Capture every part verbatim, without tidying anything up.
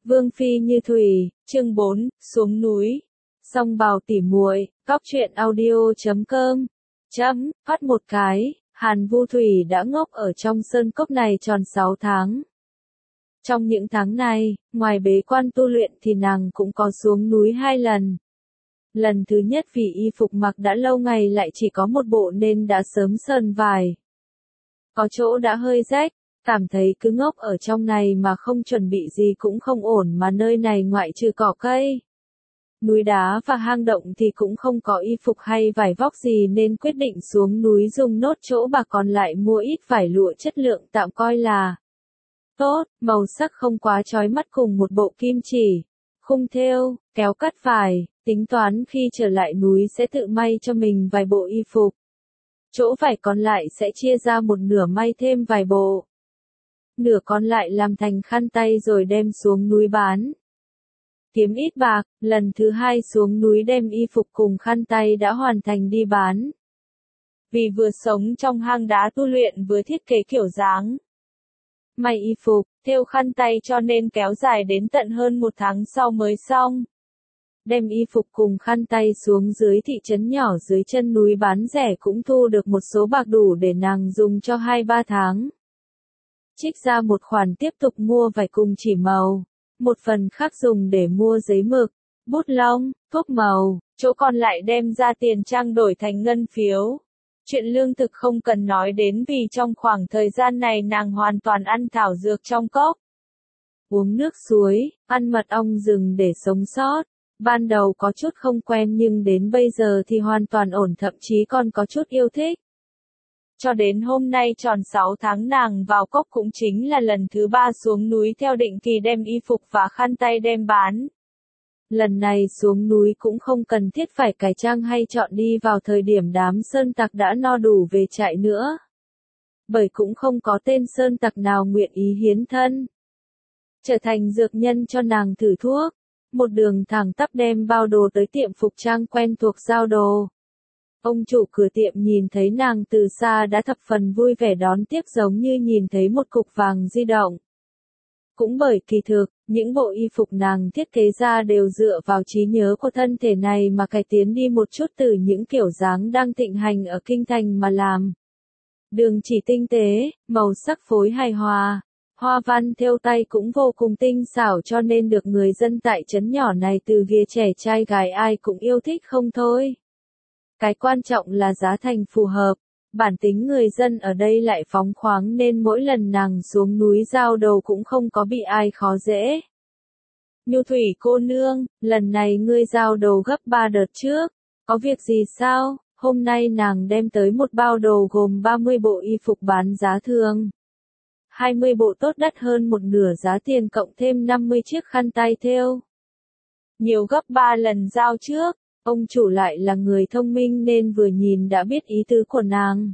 Vương phi như thủy, chương bốn, xuống núi. Song bào tỉ muội, cóc truyện audio chấm com. Chấm, phát một cái, Hàn Vu Thủy đã ngốc ở trong sơn cốc này tròn sáu tháng. Trong những tháng này, ngoài bế quan tu luyện thì nàng cũng có xuống núi hai lần. Lần thứ nhất vì y phục mặc đã lâu ngày lại chỉ có một bộ nên đã sớm sơn vải. Có chỗ đã hơi rách, cảm thấy cứ ngốc ở trong này mà không chuẩn bị gì cũng không ổn, mà nơi này ngoại trừ cỏ cây, núi đá và hang động thì cũng không có y phục hay vải vóc gì, nên quyết định xuống núi dùng nốt chỗ bạc còn lại mua ít vải lụa chất lượng tạm coi là tốt, màu sắc không quá chói mắt cùng một bộ kim chỉ, khung thêu, kéo cắt vải, tính toán khi trở lại núi sẽ tự may cho mình vài bộ y phục. Chỗ vải còn lại sẽ chia ra một nửa may thêm vài bộ. Nửa còn lại làm thành khăn tay rồi đem xuống núi bán. Kiếm ít bạc, lần thứ hai xuống núi đem y phục cùng khăn tay đã hoàn thành đi bán. Vì vừa sống trong hang đá tu luyện vừa thiết kế kiểu dáng may y phục, thêu khăn tay cho nên kéo dài đến tận hơn một tháng sau mới xong. Đem y phục cùng khăn tay xuống dưới thị trấn nhỏ dưới chân núi bán rẻ cũng thu được một số bạc đủ để nàng dùng cho hai ba tháng. Trích ra một khoản tiếp tục mua vải cùng chỉ màu, một phần khác dùng để mua giấy mực, bút lông, thuốc màu, chỗ còn lại đem ra tiền trang đổi thành ngân phiếu. Chuyện lương thực không cần nói đến vì trong khoảng thời gian này nàng hoàn toàn ăn thảo dược trong cốc. Uống nước suối, ăn mật ong rừng để sống sót. Ban đầu có chút không quen nhưng đến bây giờ thì hoàn toàn ổn, thậm chí còn có chút yêu thích. Cho đến hôm nay tròn sáu tháng nàng vào cốc cũng chính là lần thứ ba xuống núi theo định kỳ đem y phục và khăn tay đem bán. Lần này xuống núi cũng không cần thiết phải cải trang hay chọn đi vào thời điểm đám sơn tặc đã no đủ về trại nữa. Bởi cũng không có tên sơn tặc nào nguyện ý hiến thân trở thành dược nhân cho nàng thử thuốc. Một đường thẳng tắp đem bao đồ tới tiệm phục trang quen thuộc giao đồ. Ông chủ cửa tiệm nhìn thấy nàng từ xa đã thập phần vui vẻ đón tiếp, giống như nhìn thấy một cục vàng di động. Cũng bởi kỳ thực, những bộ y phục nàng thiết kế ra đều dựa vào trí nhớ của thân thể này mà cải tiến đi một chút từ những kiểu dáng đang thịnh hành ở kinh thành mà làm. Đường chỉ tinh tế, màu sắc phối hài hòa. Hoa văn thêu tay cũng vô cùng tinh xảo cho nên được người dân tại trấn nhỏ này từ ghia trẻ trai gái ai cũng yêu thích không thôi. Cái quan trọng là giá thành phù hợp, bản tính người dân ở đây lại phóng khoáng nên mỗi lần nàng xuống núi giao đồ cũng không có bị ai khó dễ. Nhu Thủy cô nương, lần này ngươi giao đồ gấp ba đợt trước, có việc gì sao? Hôm nay nàng đem tới một bao đồ gồm ba mươi bộ y phục bán giá thường. hai mươi bộ tốt đắt hơn một nửa giá tiền cộng thêm năm mươi chiếc khăn tay thêu. Nhiều gấp ba lần giao trước, ông chủ lại là người thông minh nên vừa nhìn đã biết ý tứ của nàng.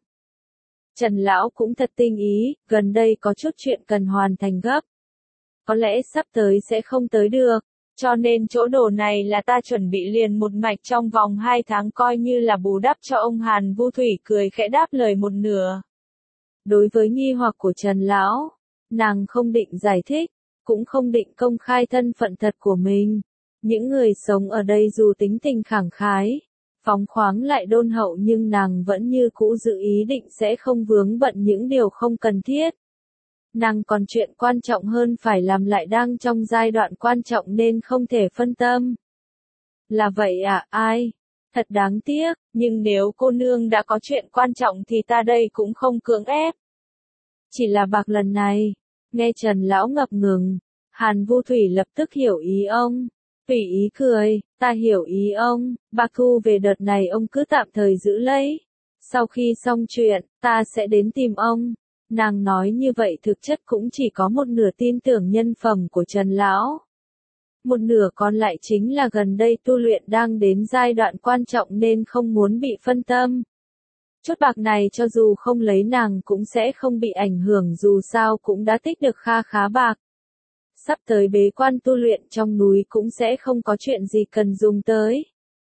Trần lão cũng thật tinh ý, gần đây có chút chuyện cần hoàn thành gấp. Có lẽ sắp tới sẽ không tới được, cho nên chỗ đồ này là ta chuẩn bị liền một mạch trong vòng hai tháng coi như là bù đắp cho ông. Hàn Vu Thủy cười khẽ đáp lời một nửa. Đối với nghi hoặc của Trần lão, nàng không định giải thích, cũng không định công khai thân phận thật của mình. Những người sống ở đây dù tính tình khẳng khái, phóng khoáng lại đôn hậu nhưng nàng vẫn như cũ giữ ý định sẽ không vướng bận những điều không cần thiết. Nàng còn chuyện quan trọng hơn phải làm lại đang trong giai đoạn quan trọng nên không thể phân tâm. Là vậy à, ai? Thật đáng tiếc, nhưng nếu cô nương đã có chuyện quan trọng thì ta đây cũng không cưỡng ép. Chỉ là bạc lần này, nghe Trần lão ngập ngừng, Hàn Vu Thủy lập tức hiểu ý ông. Tùy ý cười, ta hiểu ý ông, bạc thu về đợt này ông cứ tạm thời giữ lấy. Sau khi xong chuyện, ta sẽ đến tìm ông. Nàng nói như vậy thực chất cũng chỉ có một nửa tin tưởng nhân phẩm của Trần lão. Một nửa còn lại chính là gần đây tu luyện đang đến giai đoạn quan trọng nên không muốn bị phân tâm. Chút bạc này cho dù không lấy nàng cũng sẽ không bị ảnh hưởng, dù sao cũng đã tích được kha khá bạc. Sắp tới bế quan tu luyện trong núi cũng sẽ không có chuyện gì cần dùng tới.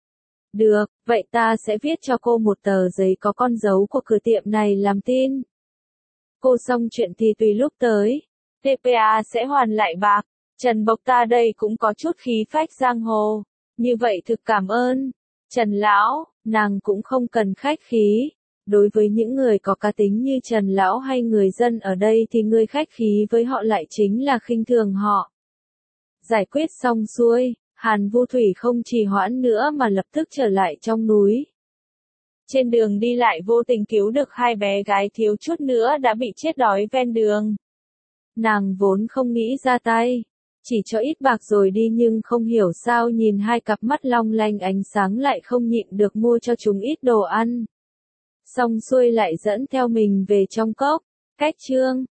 Được, vậy ta sẽ viết cho cô một tờ giấy có con dấu của cửa tiệm này làm tin. Cô xong chuyện thì tùy lúc tới, tê pê a sẽ hoàn lại bạc. Trần Bộc ta đây cũng có chút khí phách giang hồ. Như vậy thực cảm ơn. Trần Lão, nàng cũng không cần khách khí. Đối với những người có cá tính như Trần Lão hay người dân ở đây thì người khách khí với họ lại chính là khinh thường họ. Giải quyết xong xuôi, Hàn Vu Thủy không trì hoãn nữa mà lập tức trở lại trong núi. Trên đường đi lại vô tình cứu được hai bé gái thiếu chút nữa đã bị chết đói ven đường. Nàng vốn không nghĩ ra tay, chỉ cho ít bạc rồi đi nhưng không hiểu sao nhìn hai cặp mắt long lanh ánh sáng lại không nhịn được mua cho chúng ít đồ ăn. Xong xuôi lại dẫn theo mình về trong cốc. Cách chương